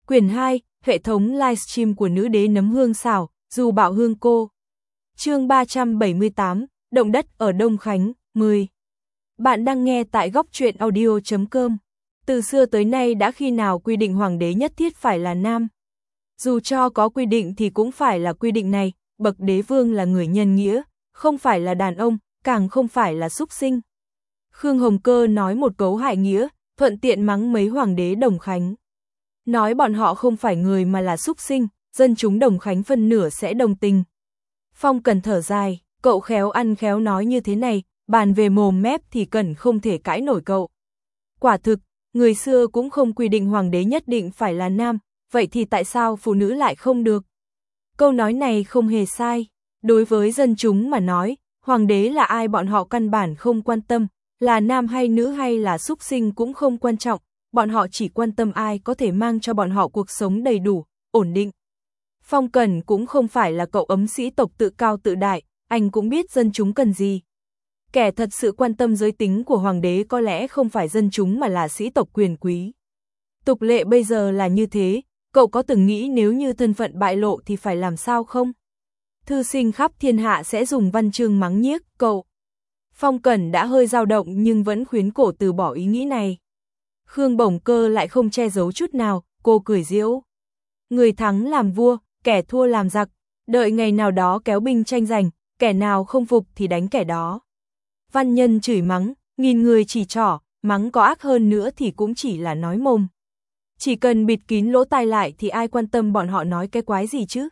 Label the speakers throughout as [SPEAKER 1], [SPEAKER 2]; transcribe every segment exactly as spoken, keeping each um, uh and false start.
[SPEAKER 1] Quyển hai, hệ thống livestream của nữ đế nấm hương xảo, dù bạo hương cô. Chương ba trăm bảy mươi tám, động đất ở Đông Khánh, mười. Bạn đang nghe tại góc truyện audio chấm com. Từ xưa tới nay đã khi nào quy định hoàng đế nhất thiết phải là nam? Dù cho có quy định thì cũng phải là quy định này, bậc đế vương là người nhân nghĩa, không phải là đàn ông, càng không phải là súc sinh. Khương Hồng Cơ nói một câu hại nghĩa, thuận tiện mắng mấy hoàng đế Đồng Khánh. Nói bọn họ không phải người mà là súc sinh, dân chúng Đồng Khánh phân nửa sẽ đồng tình. Phong Cần thở dài, cậu khéo ăn khéo nói như thế này, bàn về mồm mép thì Cần không thể cãi nổi cậu. Quả thực, người xưa cũng không quy định hoàng đế nhất định phải là nam, vậy thì tại sao phụ nữ lại không được? Câu nói này không hề sai, đối với dân chúng mà nói, hoàng đế là ai bọn họ căn bản không quan tâm, là nam hay nữ hay là súc sinh cũng không quan trọng, bọn họ chỉ quan tâm ai có thể mang cho bọn họ cuộc sống đầy đủ, ổn định. Phong Cần cũng không phải là cậu ấm sĩ tộc tự cao tự đại, anh cũng biết dân chúng cần gì. Kẻ thật sự quan tâm giới tính của hoàng đế có lẽ không phải dân chúng mà là sĩ tộc quyền quý. Tục lệ bây giờ là như thế, cậu có từng nghĩ nếu như thân phận bại lộ thì phải làm sao không? Thư sinh khắp thiên hạ sẽ dùng văn chương mắng nhiếc cậu. Phong Cẩn đã hơi dao động nhưng vẫn khuyến cổ từ bỏ ý nghĩ này. Khương Bổng Cơ lại không che giấu chút nào, cô cười giễu. Người thắng làm vua, kẻ thua làm giặc, đợi ngày nào đó kéo binh tranh giành, kẻ nào không phục thì đánh kẻ đó. Văn nhân chửi mắng, nghìn người chỉ trỏ, mắng có ác hơn nữa thì cũng chỉ là nói mồm. Chỉ cần bịt kín lỗ tai lại thì ai quan tâm bọn họ nói cái quái gì chứ?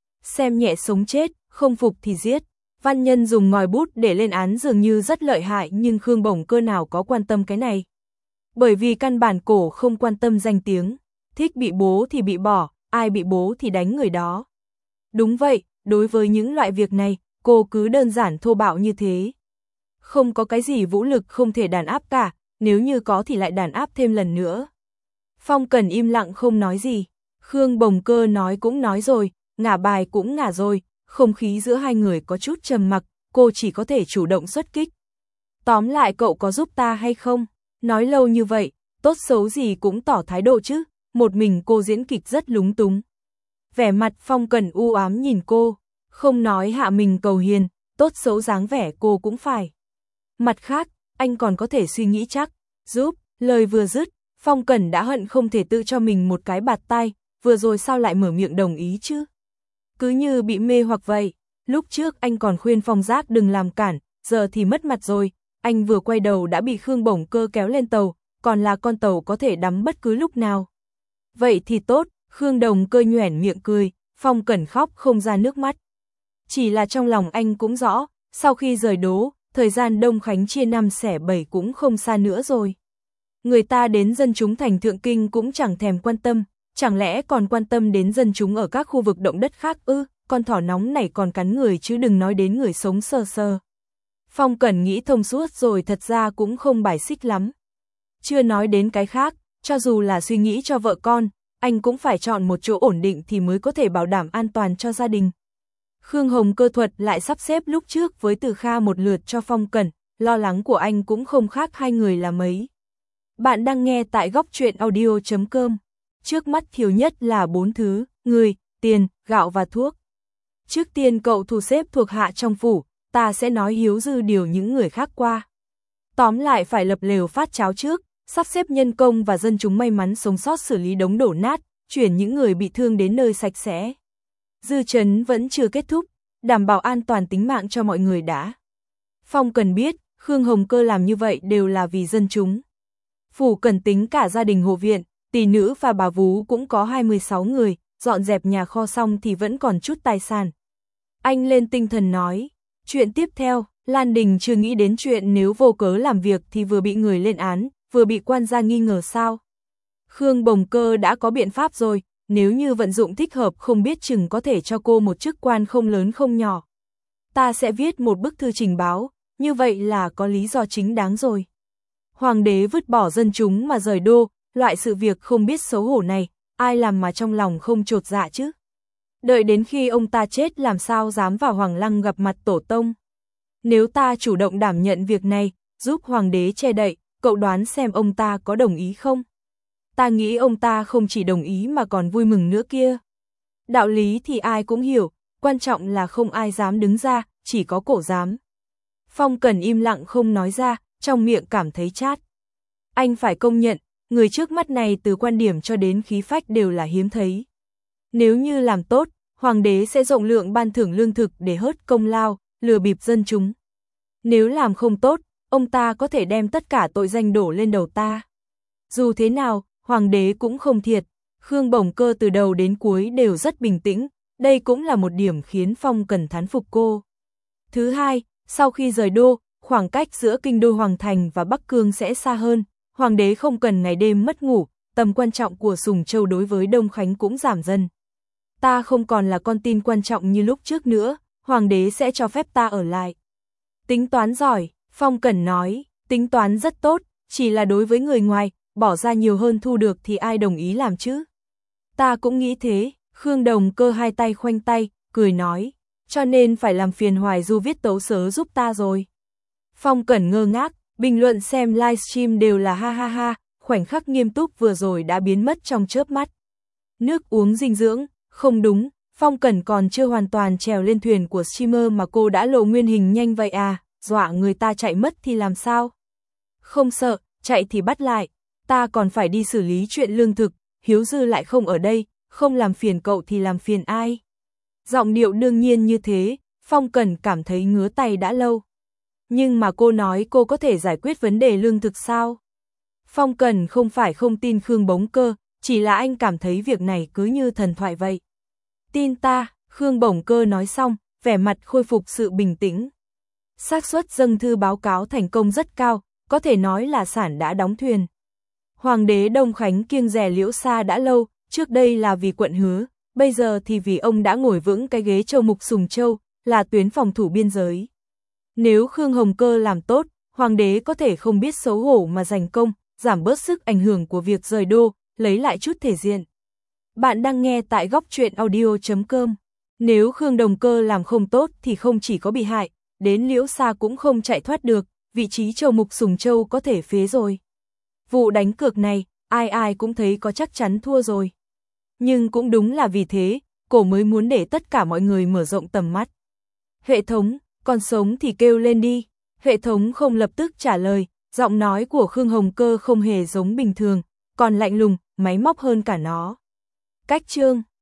[SPEAKER 1] Xem nhẹ sống chết, không phục thì giết. Văn nhân dùng ngòi bút để lên án dường như rất lợi hại nhưng Khương Bổng Cơ nào có quan tâm cái này. Bởi vì căn bản cổ không quan tâm danh tiếng, thích bị bố thì bị bỏ, ai bị bố thì đánh người đó. Đúng vậy, đối với những loại việc này, cô cứ đơn giản thô bạo như thế. Không có cái gì vũ lực không thể đàn áp cả, nếu như có thì lại đàn áp thêm lần nữa. Phong Cần im lặng không nói gì, Khương Bổng Cơ nói cũng nói rồi, ngả bài cũng ngả rồi, không khí giữa hai người có chút trầm mặc, cô chỉ có thể chủ động xuất kích. Tóm lại cậu có giúp ta hay không? Nói lâu như vậy, tốt xấu gì cũng tỏ thái độ chứ, một mình cô diễn kịch rất lúng túng. Vẻ mặt Phong Cần u ám nhìn cô, không nói hạ mình cầu hiền, tốt xấu dáng vẻ cô cũng phải. Mặt khác, anh còn có thể suy nghĩ chắc, giúp, lời vừa dứt, Phong Cần đã hận không thể tự cho mình một cái bạt tai, vừa rồi sao lại mở miệng đồng ý chứ? Cứ như bị mê hoặc vậy, lúc trước anh còn khuyên Phong Giác đừng làm cản, giờ thì mất mặt rồi, anh vừa quay đầu đã bị Khương Bổng Cơ kéo lên tàu, còn là con tàu có thể đắm bất cứ lúc nào. Vậy thì tốt, Khương Đồng Cơ nhoẻn miệng cười, Phong Cẩn khóc không ra nước mắt. Chỉ là trong lòng anh cũng rõ, sau khi rời Đố, thời gian Đông Khánh chia năm xẻ bảy cũng không xa nữa rồi. Người ta đến dân chúng thành Thượng Kinh cũng chẳng thèm quan tâm, chẳng lẽ còn quan tâm đến dân chúng ở các khu vực động đất khác ư, con thỏ nóng này còn cắn người chứ đừng nói đến người sống sờ sờ. Phong Cẩn nghĩ thông suốt rồi thật ra cũng không bài xích lắm. Chưa nói đến cái khác, cho dù là suy nghĩ cho vợ con, anh cũng phải chọn một chỗ ổn định thì mới có thể bảo đảm an toàn cho gia đình. Khương Hồng Cơ thuật lại sắp xếp lúc trước với Từ Kha một lượt cho Phong Cẩn, lo lắng của anh cũng không khác hai người là mấy. Bạn đang nghe tại góc truyện audio chấm com. Trước mắt thiếu nhất là bốn thứ, người, tiền, gạo và thuốc. Trước tiên cậu thu xếp thuộc hạ trong phủ, ta sẽ nói hiếu dư điều những người khác qua. Tóm lại phải lập lều phát cháo trước, sắp xếp nhân công và dân chúng may mắn sống sót xử lý đống đổ nát, chuyển những người bị thương đến nơi sạch sẽ. Dư chấn vẫn chưa kết thúc, đảm bảo an toàn tính mạng cho mọi người đã. Phong Cần biết, Khương Hồng Cơ làm như vậy đều là vì dân chúng. Phủ cần tính cả gia đình hộ viện, tỷ nữ và bà vú cũng có hai mươi sáu người, dọn dẹp nhà kho xong thì vẫn còn chút tài sản. Anh lên tinh thần nói, chuyện tiếp theo, Lan Đình chưa nghĩ đến chuyện nếu vô cớ làm việc thì vừa bị người lên án, vừa bị quan gia nghi ngờ sao. Khương Bổng Cơ đã có biện pháp rồi, nếu như vận dụng thích hợp không biết chừng có thể cho cô một chức quan không lớn không nhỏ. Ta sẽ viết một bức thư trình báo, như vậy là có lý do chính đáng rồi. Hoàng đế vứt bỏ dân chúng mà rời đô, loại sự việc không biết xấu hổ này, ai làm mà trong lòng không chột dạ chứ. Đợi đến khi ông ta chết làm sao dám vào Hoàng Lăng gặp mặt tổ tông. Nếu ta chủ động đảm nhận việc này, giúp hoàng đế che đậy, cậu đoán xem ông ta có đồng ý không? ta nghĩ ông ta không chỉ đồng ý mà còn vui mừng nữa kia. Đạo lý thì ai cũng hiểu, quan trọng là không ai dám đứng ra, chỉ có cổ dám. Phong Cẩn im lặng không nói ra, trong miệng cảm thấy chát. Anh phải công nhận, người trước mắt này từ quan điểm cho đến khí phách đều là hiếm thấy. Nếu như làm tốt, hoàng đế sẽ rộng lượng ban thưởng lương thực để hớt công lao, lừa bịp dân chúng. Nếu làm không tốt, ông ta có thể đem tất cả tội danh đổ lên đầu ta. Dù thế nào, hoàng đế cũng không thiệt, Khương Bổng Cơ từ đầu đến cuối đều rất bình tĩnh, đây cũng là một điểm khiến Phong Cẩn thán phục cô. Thứ hai, sau khi rời đô, khoảng cách giữa kinh đô Hoàng Thành và Bắc Cương sẽ xa hơn, hoàng đế không cần ngày đêm mất ngủ, tầm quan trọng của Sùng Châu đối với Đông Khánh cũng giảm dần. Ta không còn là con tin quan trọng như lúc trước nữa, hoàng đế sẽ cho phép ta ở lại. Tính toán giỏi, Phong Cẩn nói, tính toán rất tốt, chỉ là đối với người ngoài, bỏ ra nhiều hơn thu được thì ai đồng ý làm chứ? Ta cũng nghĩ thế, Khương Đồng Cơ hai tay khoanh tay, cười nói, cho nên phải làm phiền Hoài Du viết tấu sớ giúp ta rồi. Phong Cẩn ngơ ngác, bình luận xem livestream đều là ha ha ha, khoảnh khắc nghiêm túc vừa rồi đã biến mất trong chớp mắt. Nước uống dinh dưỡng, không đúng, Phong Cẩn còn chưa hoàn toàn trèo lên thuyền của streamer mà cô đã lộ nguyên hình nhanh vậy à, dọa người ta chạy mất thì làm sao? Không sợ, chạy thì bắt lại, ta còn phải đi xử lý chuyện lương thực, Hiếu Dư lại không ở đây, không làm phiền cậu thì làm phiền ai? Giọng điệu đương nhiên như thế, Phong Cẩn cảm thấy ngứa tay đã lâu. Nhưng mà cô nói cô có thể giải quyết vấn đề lương thực sao? Phong Cẩn không phải không tin Khương Bổng Cơ, chỉ là anh cảm thấy việc này cứ như thần thoại vậy. Tin ta, Khương Bổng Cơ nói xong, vẻ mặt khôi phục sự bình tĩnh. Xác suất dâng thư báo cáo thành công rất cao, có thể nói là sản đã đóng thuyền. Hoàng đế Đông Khánh kiêng dè Liễu Sa đã lâu, trước đây là vì quận Hứa, bây giờ thì vì ông đã ngồi vững cái ghế châu mục Sùng Châu, là tuyến phòng thủ biên giới. Nếu Khương Hồng Cơ làm tốt, hoàng đế có thể không biết xấu hổ mà giành công, giảm bớt sức ảnh hưởng của việc rời đô, lấy lại chút thể diện. Bạn đang nghe tại góc truyện audio chấm com. Nếu Khương Đồng Cơ làm không tốt thì không chỉ có bị hại, đến Liễu Sa cũng không chạy thoát được, vị trí châu mục Sùng Châu có thể phế rồi. Vụ đánh cược này, ai ai cũng thấy có chắc chắn thua rồi. Nhưng cũng đúng là vì thế, cổ mới muốn để tất cả mọi người mở rộng tầm mắt. Hệ thống, còn sống thì kêu lên đi. Hệ thống không lập tức trả lời, giọng nói của Khương Hồng Cơ không hề giống bình thường, còn lạnh lùng, máy móc hơn cả nó. Cách chương